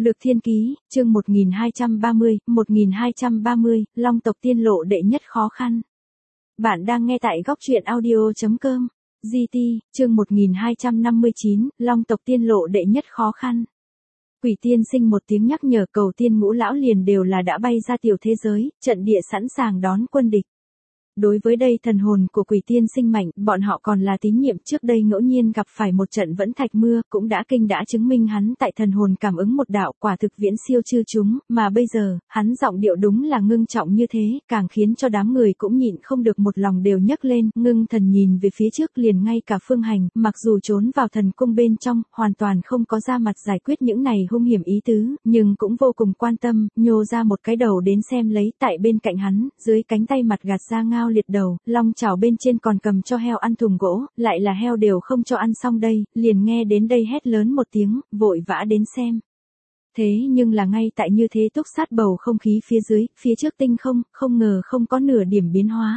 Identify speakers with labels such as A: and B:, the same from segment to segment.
A: Lược Thiên Ký, chương 1230, Long tộc tiên lộ đệ nhất khó khăn. Bạn đang nghe tại góc truyện audio.com. GT, chương 1259, Long tộc tiên lộ đệ nhất khó khăn. Quỷ tiên sinh một tiếng nhắc nhở, Cầu Tiên Ngũ lão liền đều là đã bay ra tiểu thế giới, trận địa sẵn sàng đón quân địch. Đối với đây thần hồn của quỷ tiên sinh mạnh, bọn họ còn là tín nhiệm, trước đây ngẫu nhiên gặp phải một trận vẫn thạch mưa, cũng đã chứng minh hắn tại thần hồn cảm ứng một đạo, quả thực viễn siêu chư chúng, mà bây giờ, hắn giọng điệu đúng là ngưng trọng như thế, càng khiến cho đám người cũng nhịn không được một lòng đều nhấc lên, ngưng thần nhìn về phía trước, liền ngay cả Phương Hành, mặc dù trốn vào thần cung bên trong, hoàn toàn không có ra mặt giải quyết những này hung hiểm ý tứ, nhưng cũng vô cùng quan tâm, nhô ra một cái đầu đến xem lấy, tại bên cạnh hắn, dưới cánh tay mặt gạt ra ngao liệt đầu, long chảo bên trên còn cầm cho heo ăn thùng gỗ, lại là heo đều không cho ăn xong đây, liền nghe đến đây hét lớn một tiếng, vội vã đến xem. Thế nhưng là ngay tại như thế túc sát bầu không khí phía dưới, phía trước tinh không ngờ không có nửa điểm biến hóa.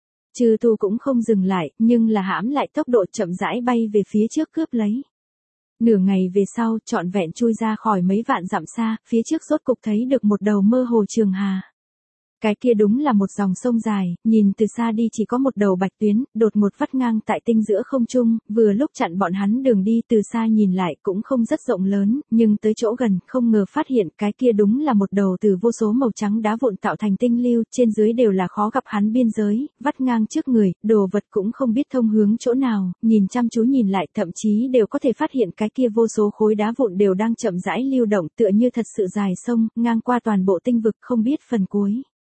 A: Chư tu cũng không dừng lại, nhưng là hãm lại tốc độ chậm rãi bay về phía trước cướp lấy. Nửa ngày về sau, trọn vẹn chui ra khỏi mấy vạn dặm xa, phía trước rốt cục thấy được một đầu mơ hồ trường hà. Cái kia đúng là một dòng sông dài, nhìn từ xa đi chỉ có một đầu bạch tuyến, đột ngột vắt ngang tại tinh giữa không trung, vừa lúc chặn bọn hắn đường đi, từ xa nhìn lại cũng không rất rộng lớn, nhưng tới chỗ gần, không ngờ phát hiện cái kia đúng là một đầu từ vô số màu trắng đá vụn tạo thành tinh lưu, trên dưới đều là khó gặp hắn biên giới, vắt ngang trước người, đồ vật cũng không biết thông hướng chỗ nào, nhìn chăm chú nhìn lại thậm chí đều có thể phát hiện cái kia vô số khối đá vụn đều đang chậm rãi lưu động, tựa như thật sự dài sông, ngang qua toàn bộ tinh vực, không biết phần cuối.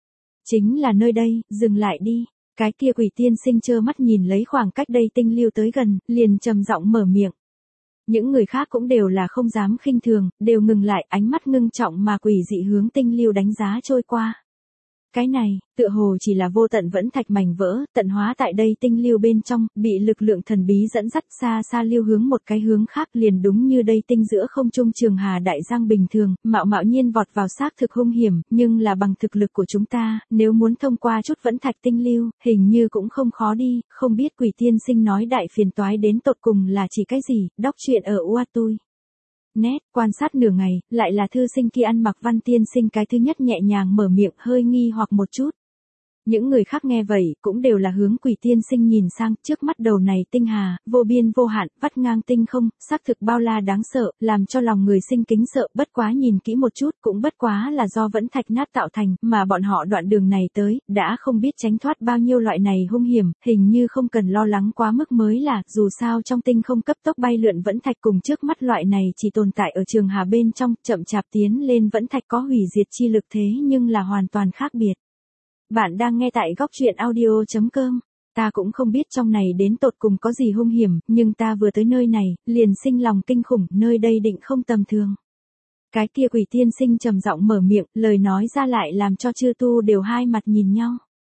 A: Chính là nơi đây, dừng lại đi. Cái kia quỷ tiên sinh trơ mắt nhìn lấy khoảng cách đây tinh lưu tới gần, liền trầm giọng mở miệng. Những người khác cũng đều là không dám khinh thường, đều ngừng lại, ánh mắt ngưng trọng mà quỷ dị hướng tinh lưu đánh giá trôi qua. Cái này, tựa hồ chỉ là vô tận vẫn thạch mảnh vỡ, tận hóa tại đây tinh lưu bên trong, bị lực lượng thần bí dẫn dắt xa xa lưu hướng một cái hướng khác, liền đúng như đây tinh giữa không trung trường hà đại giang bình thường, mạo nhiên vọt vào xác thực hung hiểm, nhưng là bằng thực lực của chúng ta, nếu muốn thông qua chút vẫn thạch tinh lưu, hình như cũng không khó đi, không biết quỷ tiên sinh nói đại phiền toái đến tột cùng là chỉ cái gì, đọc truyện ở Uatui. Nét, quan sát nửa ngày, lại là thư sinh kia ăn mặc Văn tiên sinh cái thứ nhất nhẹ nhàng mở miệng, hơi nghi hoặc một chút. Những người khác nghe vậy, cũng đều là hướng quỷ tiên sinh nhìn sang, trước mắt đầu này tinh hà, vô biên vô hạn, vắt ngang tinh không, xác thực bao la đáng sợ, làm cho lòng người sinh kính sợ, bất quá nhìn kỹ một chút, cũng bất quá là do vẫn thạch nát tạo thành, mà bọn họ đoạn đường này tới, đã không biết tránh thoát bao nhiêu loại này hung hiểm, hình như không cần lo lắng quá mức mới là, dù sao trong tinh không cấp tốc bay lượn vẫn thạch cùng trước mắt loại này chỉ tồn tại ở trường hà bên trong, chậm chạp tiến lên vẫn thạch có hủy diệt chi lực thế nhưng là hoàn toàn khác biệt. Bạn đang nghe tại góc truyện audio.com. Ta cũng không biết trong này đến tột cùng có gì hung hiểm, nhưng ta vừa tới nơi này, liền sinh lòng kinh khủng, nơi đây định không tầm thường. Cái kia quỷ tiên sinh trầm giọng mở miệng, lời nói ra lại làm cho chư tu đều hai mặt nhìn nhau.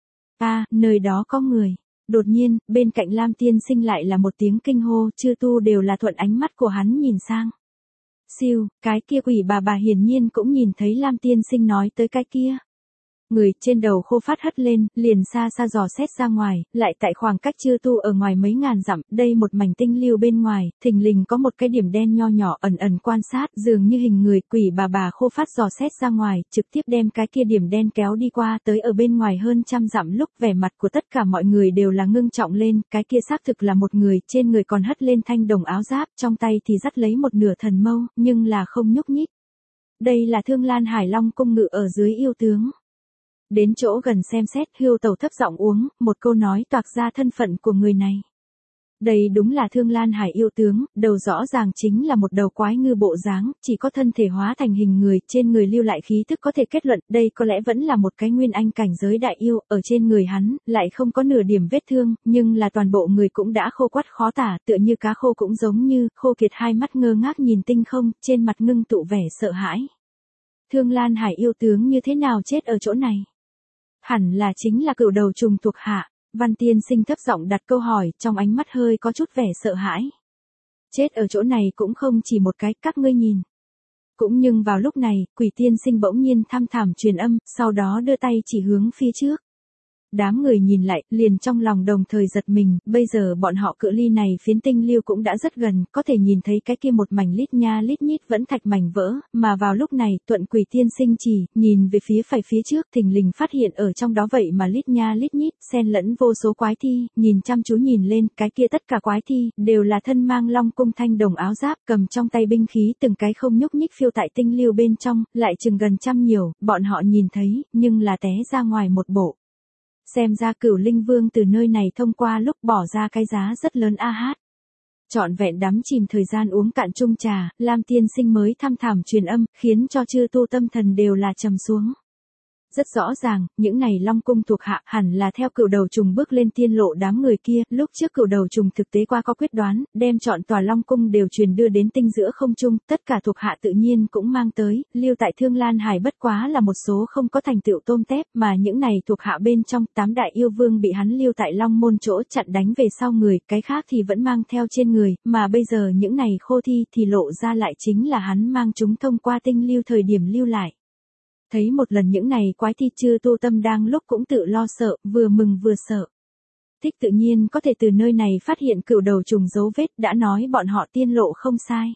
A: Nơi đó có người. Đột nhiên, bên cạnh Lam tiên sinh lại là một tiếng kinh hô, chư tu đều là thuận ánh mắt của hắn nhìn sang. Siêu, cái kia quỷ bà hiển nhiên cũng nhìn thấy Lam tiên sinh nói tới cái kia. Người trên đầu khô phát hất lên, liền xa xa dò xét ra ngoài, lại tại khoảng cách chư tu ở ngoài mấy ngàn dặm, đây một mảnh tinh lưu bên ngoài, thình lình có một cái điểm đen nho nhỏ ẩn quan sát, dường như hình người, quỷ bà khô phát dò xét ra ngoài, trực tiếp đem cái kia điểm đen kéo đi qua tới ở bên ngoài hơn trăm dặm, lúc vẻ mặt của tất cả mọi người đều là ngưng trọng lên, cái kia xác thực là một người, trên người còn hất lên thanh đồng áo giáp, trong tay thì dắt lấy một nửa thần mâu, nhưng là không nhúc nhích. Đây là Thương Lan Hải Long cung ngự ở dưới yêu tướng. Đến chỗ gần xem xét, Hưu Tẩu thấp giọng uống, một câu nói toạc ra thân phận của người này. Đây đúng là Thương Lan Hải yêu tướng, đầu rõ ràng chính là một đầu quái ngư bộ dáng, chỉ có thân thể hóa thành hình người, trên người lưu lại khí thức có thể kết luận, đây có lẽ vẫn là một cái nguyên anh cảnh giới đại yêu, ở trên người hắn, lại không có nửa điểm vết thương, nhưng là toàn bộ người cũng đã khô quắt khó tả, tựa như cá khô cũng giống như, khô kiệt hai mắt ngơ ngác nhìn tinh không, trên mặt ngưng tụ vẻ sợ hãi. Thương Lan Hải yêu tướng như thế nào chết ở chỗ này? Hẳn là chính là cửu đầu trùng thuộc hạ, Văn tiên sinh thấp giọng đặt câu hỏi, trong ánh mắt hơi có chút vẻ sợ hãi. Chết ở chỗ này cũng không chỉ một cái, các ngươi nhìn. Cũng nhưng vào lúc này, quỷ tiên sinh bỗng nhiên thăm thẳm truyền âm, sau đó đưa tay chỉ hướng phía trước. đám người nhìn lại, liền trong lòng đồng thời giật mình, bây giờ bọn họ cự ly này phiến tinh lưu cũng đã rất gần, có thể nhìn thấy cái kia một mảnh lít nha lít nhít vẫn thạch mảnh vỡ, mà vào lúc này, Tuận Quỷ tiên sinh chỉ, nhìn về phải phía trước, thình lình phát hiện ở trong đó vậy mà lít nha lít nhít, xen lẫn vô số quái thi, nhìn chăm chú nhìn lên, cái kia tất cả quái thi, đều là thân mang long cung thanh đồng áo giáp, cầm trong tay binh khí từng cái không nhúc nhích phiêu tại tinh lưu bên trong, lại chừng gần trăm nhiều, bọn họ nhìn thấy, nhưng là té ra ngoài một bộ. Xem ra Cửu Linh Vương từ nơi này thông qua lúc bỏ ra cái giá rất lớn a hát. Trọn vẹn đắm chìm thời gian uống cạn chung trà, Lam tiên sinh mới thăm thẳm truyền âm, khiến cho chư tu tâm thần đều là trầm xuống. Rất rõ ràng, những này Long cung thuộc hạ hẳn là theo Cửu Đầu Trùng bước lên tiên lộ đám người kia, lúc trước Cửu Đầu Trùng thực tế qua có quyết đoán, đem chọn tòa Long cung đều truyền đưa đến tinh giữa không trung, tất cả thuộc hạ tự nhiên cũng mang tới, lưu tại Thương Lan Hải bất quá là một số không có thành tựu tôm tép, mà những này thuộc hạ bên trong, 8 đại yêu vương bị hắn lưu tại Long môn chỗ chặn đánh về sau người, cái khác thì vẫn mang theo trên người, mà bây giờ những này khô thi thì lộ ra lại chính là hắn mang chúng thông qua tinh lưu thời điểm lưu lại. Thấy một lần những này quái thi chư tu tâm đang lúc cũng tự lo sợ, vừa mừng vừa sợ. Thích tự nhiên có thể từ nơi này phát hiện Cửu Đầu Trùng dấu vết, đã nói bọn họ tiên lộ không sai.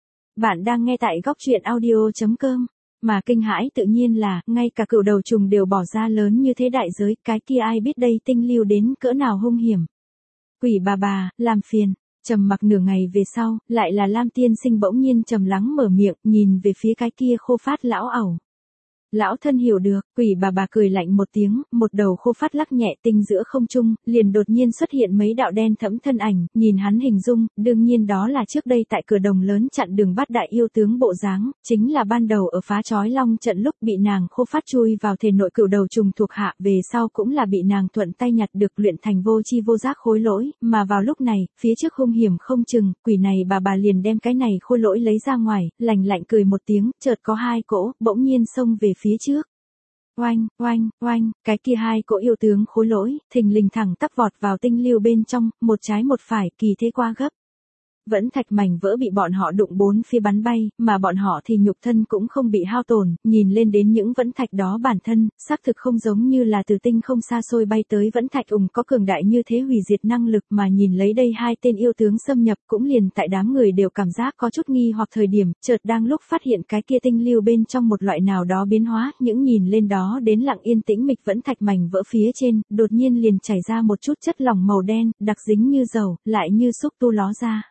A: Bạn đang nghe tại góc truyện audio.com, mà kinh hãi tự nhiên là, ngay cả Cửu Đầu Trùng đều bỏ ra lớn như thế đại giới, cái kia ai biết đây tinh lưu đến cỡ nào hung hiểm. Quỷ bà, làm phiền. Trầm mặc nửa ngày về sau, lại là Lam tiên sinh bỗng nhiên trầm lắng mở miệng, nhìn về phía cái kia khô phát lão ẩu. Lão thân hiểu được, quỷ bà cười lạnh một tiếng, một đầu khô phát lắc nhẹ tinh giữa không trung, liền đột nhiên xuất hiện mấy đạo đen thẫm thân ảnh, nhìn hắn hình dung, đương nhiên đó là trước đây tại cửa đồng lớn chặn đường bắt đại yêu tướng bộ dáng, chính là ban đầu ở phá chói long trận lúc bị nàng khô phát chui vào thể nội Cửu Đầu Trùng thuộc hạ, về sau cũng là bị nàng thuận tay nhặt được luyện thành vô chi vô giác khối lỗi, mà vào lúc này, phía trước hung hiểm không chừng, quỷ này bà liền đem cái này khối lỗi lấy ra ngoài, lạnh lạnh cười một tiếng, chợt có hai cỗ, bỗng nhiên xông về phía trước. Oanh, cái kia hai cỗ yêu tướng khối lỗi, thình lình thẳng tắp vọt vào tinh lưu bên trong, một trái một phải, kỳ thế qua gấp. Vẫn thạch mảnh vỡ bị bọn họ đụng bốn phía bắn bay, mà bọn họ thì nhục thân cũng không bị hao tổn, nhìn lên đến những vẫn thạch đó bản thân, xác thực không giống như là từ tinh không xa xôi bay tới vẫn thạch có cường đại như thế hủy diệt năng lực, mà nhìn lấy đây hai tên yêu tướng xâm nhập cũng liền tại đám người đều cảm giác có chút nghi hoặc thời điểm, chợt đang lúc phát hiện cái kia tinh lưu bên trong một loại nào đó biến hóa, những nhìn lên đó đến lặng yên tĩnh mịch vẫn thạch mảnh vỡ phía trên, đột nhiên liền chảy ra một chút chất lỏng màu đen, đặc dính như dầu, lại như xúc tu ló ra.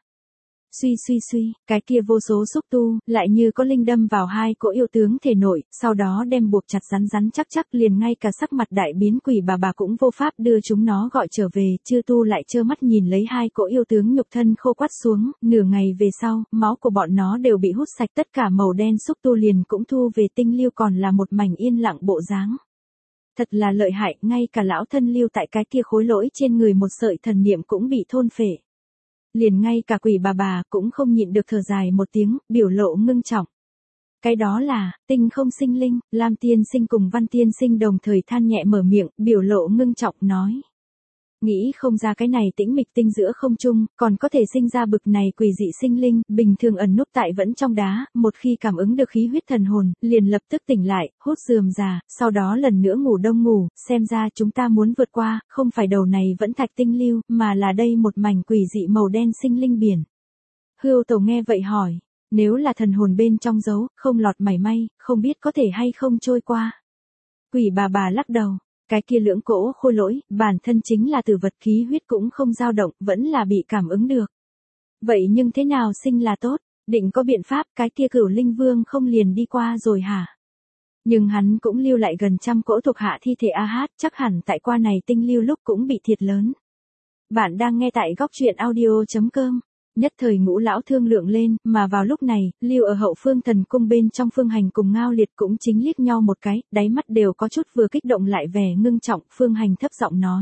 A: Suy, cái kia vô số xúc tu, lại như có linh đâm vào hai cỗ yêu tướng thể nội, sau đó đem buộc chặt rắn chắc liền ngay cả sắc mặt đại biến quỷ bà cũng vô pháp đưa chúng nó gọi trở về, chư tu lại trơ mắt nhìn lấy hai cỗ yêu tướng nhục thân khô quắt xuống, nửa ngày về sau, máu của bọn nó đều bị hút sạch tất cả màu đen xúc tu liền cũng thu về tinh lưu còn là một mảnh yên lặng bộ dáng. Thật là lợi hại, ngay cả lão thân lưu tại cái kia khối lỗi trên người một sợi thần niệm cũng bị thôn phệ. Liền ngay cả quỷ bà cũng không nhịn được thở dài một tiếng, biểu lộ ngưng trọng. Cái đó là, tinh không sinh linh, Lam tiên sinh cùng Văn tiên sinh đồng thời than nhẹ mở miệng, biểu lộ ngưng trọng nói. Nghĩ không ra cái này tĩnh mịch tinh giữa không trung, còn có thể sinh ra bực này quỷ dị sinh linh, bình thường ẩn núp tại vẫn trong đá, một khi cảm ứng được khí huyết thần hồn, liền lập tức tỉnh lại, hốt rườm rà, sau đó lần nữa ngủ đông ngủ, xem ra chúng ta muốn vượt qua, không phải đầu này vẫn thạch tinh lưu, mà là đây một mảnh quỷ dị màu đen sinh linh biển. Hưu Tổ nghe vậy hỏi, nếu là thần hồn bên trong dấu, không lọt mảy may, không biết có thể hay không trôi qua. Quỷ bà lắc đầu. Cái kia lưỡng cỗ khôi lỗi, bản thân chính là tử vật khí huyết cũng không dao động, vẫn là bị cảm ứng được. Vậy nhưng thế nào sinh là tốt, định có biện pháp cái kia Cửu Linh Vương không liền đi qua rồi hả? Nhưng hắn cũng lưu lại gần trăm cỗ thuộc hạ thi thể hát, chắc hẳn tại qua này tinh lưu lúc cũng bị thiệt lớn. Bạn đang nghe tại góc truyện audio.com. Nhất thời Ngũ lão thương lượng lên, mà vào lúc này, lưu ở hậu phương thần cung bên trong Phương Hành cùng Ngao Liệt cũng chính liếc nhau một cái, đáy mắt đều có chút vừa kích động lại vẻ ngưng trọng, Phương Hành thấp giọng nói.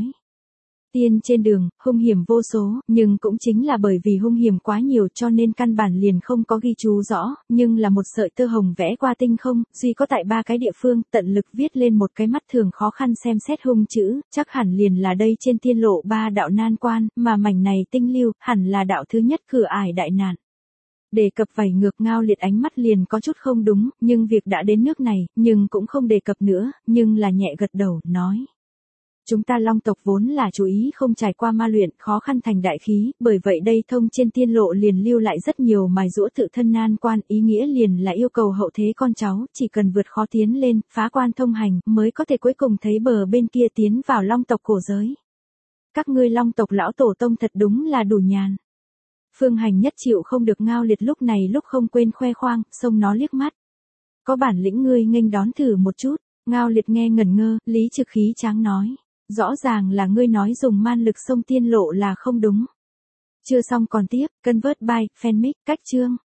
A: Tiên trên đường, hung hiểm vô số, nhưng cũng chính là bởi vì hung hiểm quá nhiều cho nên căn bản liền không có ghi chú rõ, nhưng là một sợi tơ hồng vẽ qua tinh không, duy có tại 3 cái địa phương, tận lực viết lên một cái mắt thường khó khăn xem xét hung chữ, chắc hẳn liền là đây trên tiên lộ 3 đạo nan quan, mà mảnh này tinh lưu, hẳn là đạo thứ nhất cửa ải đại nạn. Đề cập vảy ngược Ngao Liệt ánh mắt liền có chút không đúng, nhưng việc đã đến nước này, nhưng cũng không đề cập nữa, nhưng là nhẹ gật đầu, nói. Chúng ta Long tộc vốn là chú ý không trải qua ma luyện, khó khăn thành đại khí, bởi vậy đây thông trên tiên lộ liền lưu lại rất nhiều mài giũa tự thân nan quan, ý nghĩa liền là yêu cầu hậu thế con cháu, chỉ cần vượt khó tiến lên, phá quan thông hành, mới có thể cuối cùng thấy bờ bên kia tiến vào Long tộc cổ giới. Các ngươi Long tộc lão tổ tông thật đúng là đủ nhàn. Phương Hành nhất chịu không được Ngao Liệt lúc này lúc không quên khoe khoang, xông nó liếc mắt. Có bản lĩnh ngươi nghênh đón thử một chút. Ngao Liệt nghe ngẩn ngơ, Lý Trực khí tráng nói. Rõ ràng là ngươi nói dùng man lực xông tiên lộ là không đúng. Chưa xong còn tiếp, Convert by, Fanmic, cách chương.